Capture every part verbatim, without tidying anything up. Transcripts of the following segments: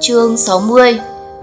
Chương sáu mươi.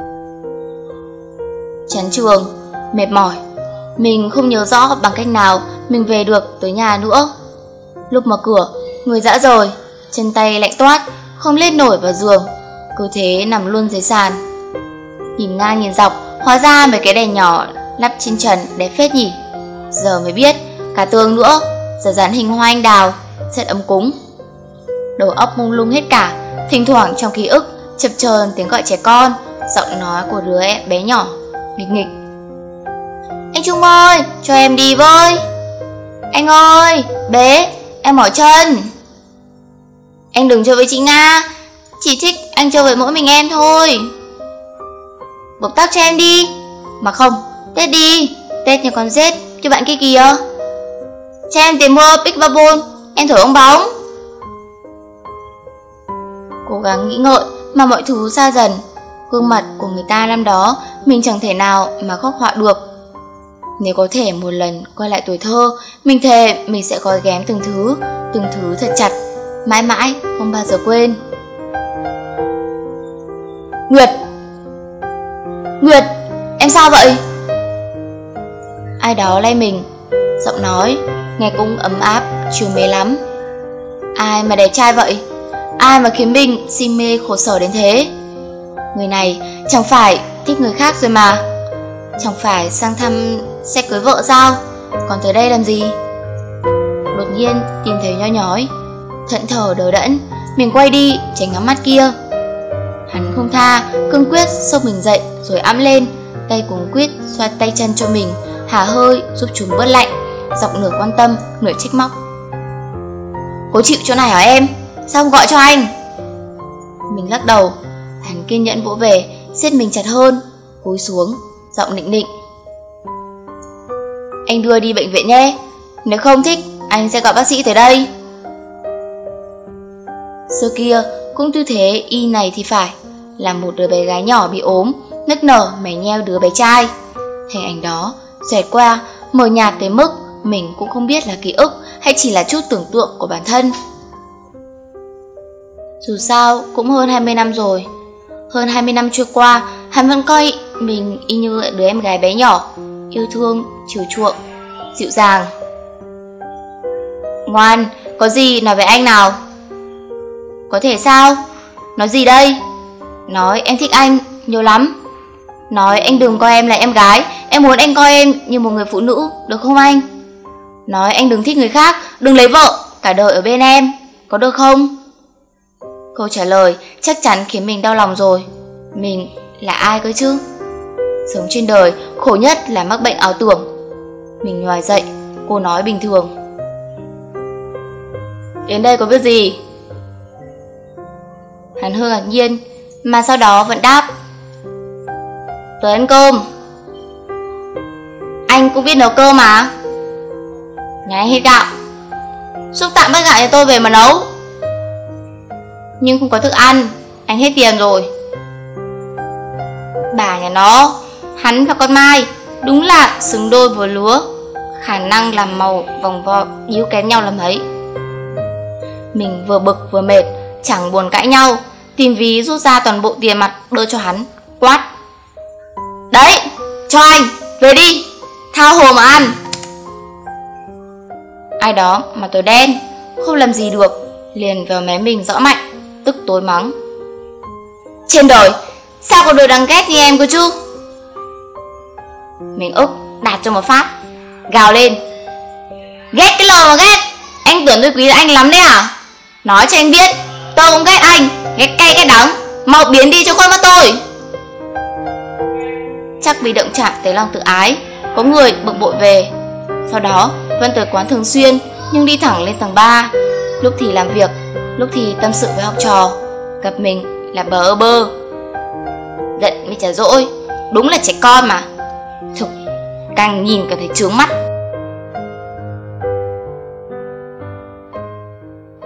Chán trường, mệt mỏi, mình không nhớ rõ bằng cách nào mình về được tới nhà nữa. Lúc mở cửa, người dã rời, chân tay lạnh toát, không lên nổi vào giường, cứ thế nằm luôn dưới sàn. Nhìn ngang nhìn dọc, hóa ra mấy cái đèn nhỏ lắp trên trần đẹp phết nhỉ. Giờ mới biết, cả tường nữa, giờ dán hình hoa anh đào, rất ấm cúng. Đầu óc mông lung hết cả, thỉnh thoảng trong ký ức chập chờn tiếng gọi trẻ con, giọng nói của đứa bé nhỏ nghịch nghịch. Anh Trung ơi, cho em đi với. Anh ơi, bé, em mỏi chân. Anh đừng chơi với chị Nga, chỉ thích anh chơi với mỗi mình em thôi. Buộc tóc cho em đi. Mà không, Tết đi, Tết nhà con rết cho bạn kia kìa. Cho em tiền mua pickleball, em thổi bong bóng. Cố gắng nghĩ ngợi mà mọi thứ xa dần. Gương mặt của người ta năm đó mình chẳng thể nào mà khắc họa được. Nếu có thể một lần quay lại tuổi thơ, mình thề mình sẽ gói ghém từng thứ, từng thứ thật chặt, mãi mãi không bao giờ quên. Nguyệt! Nguyệt! Em sao vậy? Ai đó lay mình, giọng nói nghe cũng ấm áp, chiều mến lắm. Ai mà đẹp trai vậy? Ai mà khiến mình si mê khổ sở đến thế? Người này chẳng phải thích người khác rồi mà. Chẳng phải sang thăm sẽ cưới vợ sao? Còn tới đây làm gì? Đột nhiên tìm thấy nho nhói, thẫn thờ đờ đẫn, mình quay đi tránh ngắm mắt kia. Hắn không tha, cương quyết xốc mình dậy rồi ẵm lên, tay cuống quýt xoa tay chân cho mình, hả hơi giúp chúng bớt lạnh, giọng nửa quan tâm nửa trách móc. Cố chịu chỗ này hả em? Sao không gọi cho anh? Mình lắc đầu. Hắn kiên nhẫn vỗ về, siết mình chặt hơn, cúi xuống, giọng nịnh nịnh. Anh đưa đi bệnh viện nhé, nếu không thích anh sẽ gọi bác sĩ tới đây. Xưa kia cũng tư thế y này thì phải, là một đứa bé gái nhỏ bị ốm, nức nở mè nheo đứa bé trai. Hình ảnh đó xoẹt qua, mờ nhạt tới mức mình cũng không biết là ký ức hay chỉ là chút tưởng tượng của bản thân. Dù sao cũng hơn hai mươi năm rồi. Hơn hai mươi năm trôi qua, hắn vẫn coi mình y như đứa em gái bé nhỏ, yêu thương, chiều chuộng, dịu dàng. Ngoan, có gì nói với anh nào. Có thể sao? Nói gì đây? Nói em thích anh nhiều lắm. Nói anh đừng coi em là em gái, em muốn anh coi em như một người phụ nữ, được không anh? Nói anh đừng thích người khác, đừng lấy vợ, cả đời ở bên em, có được không? Câu trả lời chắc chắn khiến mình đau lòng rồi. Mình là ai cơ chứ? Sống trên đời, khổ nhất là mắc bệnh ảo tưởng. Mình nhòi dậy, cô nói bình thường. Đến đây có việc gì? Hắn hơi ngạc nhiên, mà sau đó vẫn đáp. Tới ăn cơm. Anh cũng biết nấu cơm mà. Nhà anh hết gạo, giúp tạm bớt gạo cho tôi về mà nấu. Nhưng không có thức ăn, anh hết tiền rồi. Bà nhà nó, hắn và con Mai đúng là xứng đôi vừa lứa, khả năng làm màu vòng vo yếu kém nhau làm ấy. Mình vừa bực vừa mệt, chẳng buồn cãi nhau, tìm ví rút ra toàn bộ tiền mặt đưa cho hắn, quát. Đấy, cho anh, về đi, thao hồ mà ăn. Ai đó mà tối đen, không làm gì được, liền vào mé mình rõ mạnh, tức tối mắng. Trên đời, sao có đứa đáng ghét như em cơ chứ? Mình ức, đạp cho một phát, gào lên. Ghét cái lờ mà ghét, anh tưởng tôi quý anh lắm đấy à? Nói cho anh biết, tôi cũng ghét anh, ghét cay ghét đắng, mau biến đi cho khuất mắt tôi. Chắc vì động chạm tới lòng tự ái, có người bực bội về. Sau đó vẫn tới quán thường xuyên, nhưng đi thẳng lên tầng ba. Lúc thì làm việc, lúc thì tâm sự với học trò. Gặp mình là bờ ơ bơ. Giận mới chả dỗi, đúng là trẻ con mà. Thực, càng nhìn càng thấy chướng mắt.